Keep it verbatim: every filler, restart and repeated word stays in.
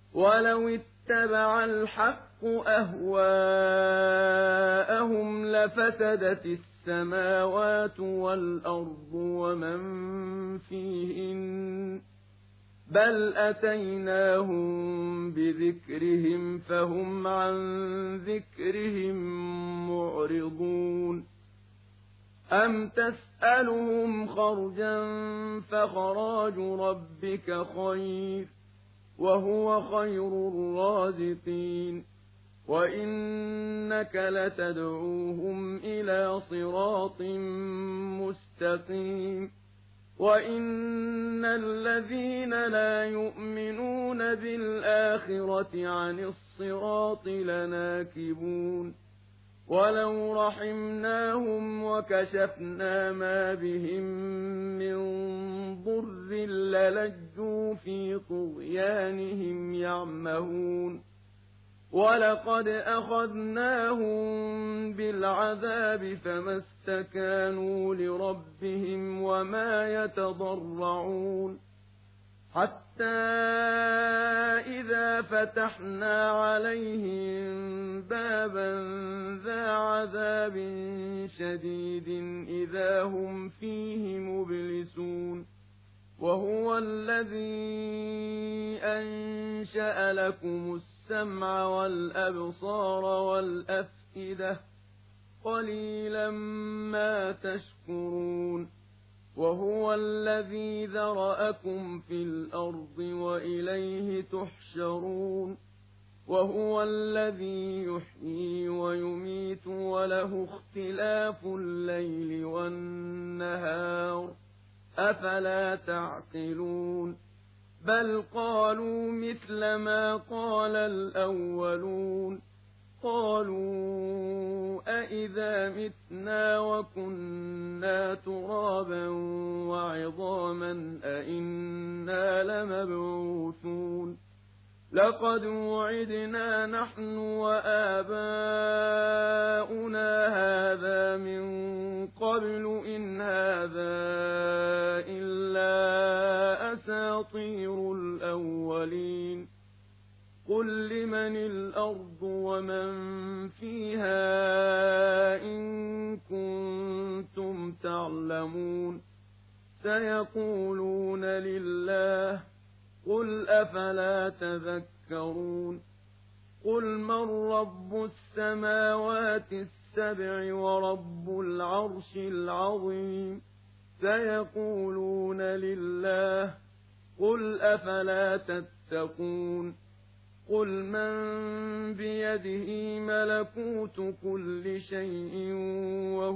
ولو اتبع الحق أهواءهم لفسدت السماوات والأرض ومن فيهن بل أتيناهم بذكرهم فهم عن ذكرهم معرضون أم تسألهم خرجا فخراج ربك خير وهو خير الرازقين وإنك لتدعوهم إلى صراط مستقيم وإن الذين لا يؤمنون بالآخرة عن الصراط لناكبون ولو رحمناهم وكشفنا ما بهم من ضر للجوا في طغيانهم يعمهون ولقد أخذناهم بالعذاب فما استكانوا لربهم وما يتضرعون حتى إذا فتحنا عليهم بابا ذا عذاب شديد إذا هم فيه مبلسون وهو الذي أنشأ لكم السمع والأبصار والأفئدة قليلا ما تشكرون وهو الذي ذرأكم في الأرض وإليه تحشرون وهو الذي يحيي ويميت وله اختلاف الليل والنهار أفلا تعقلون بل قالوا مثل ما قال الأولون قالوا أإذا متنا وكنا ترابا وعظاما أإنا لمبعوثون لقد وعدنا نحن وآباؤنا هذا من قبل إن هذا إلا أساطير الأولين قل لمن الأرض ومن فيها إن كنتم تعلمون سيقولون لله قل أفلا تذكرون قل من رب السماوات السبع ورب العرش العظيم سيقولون لله قل أفلا تتقون قل من بيده ملكوت كل شيء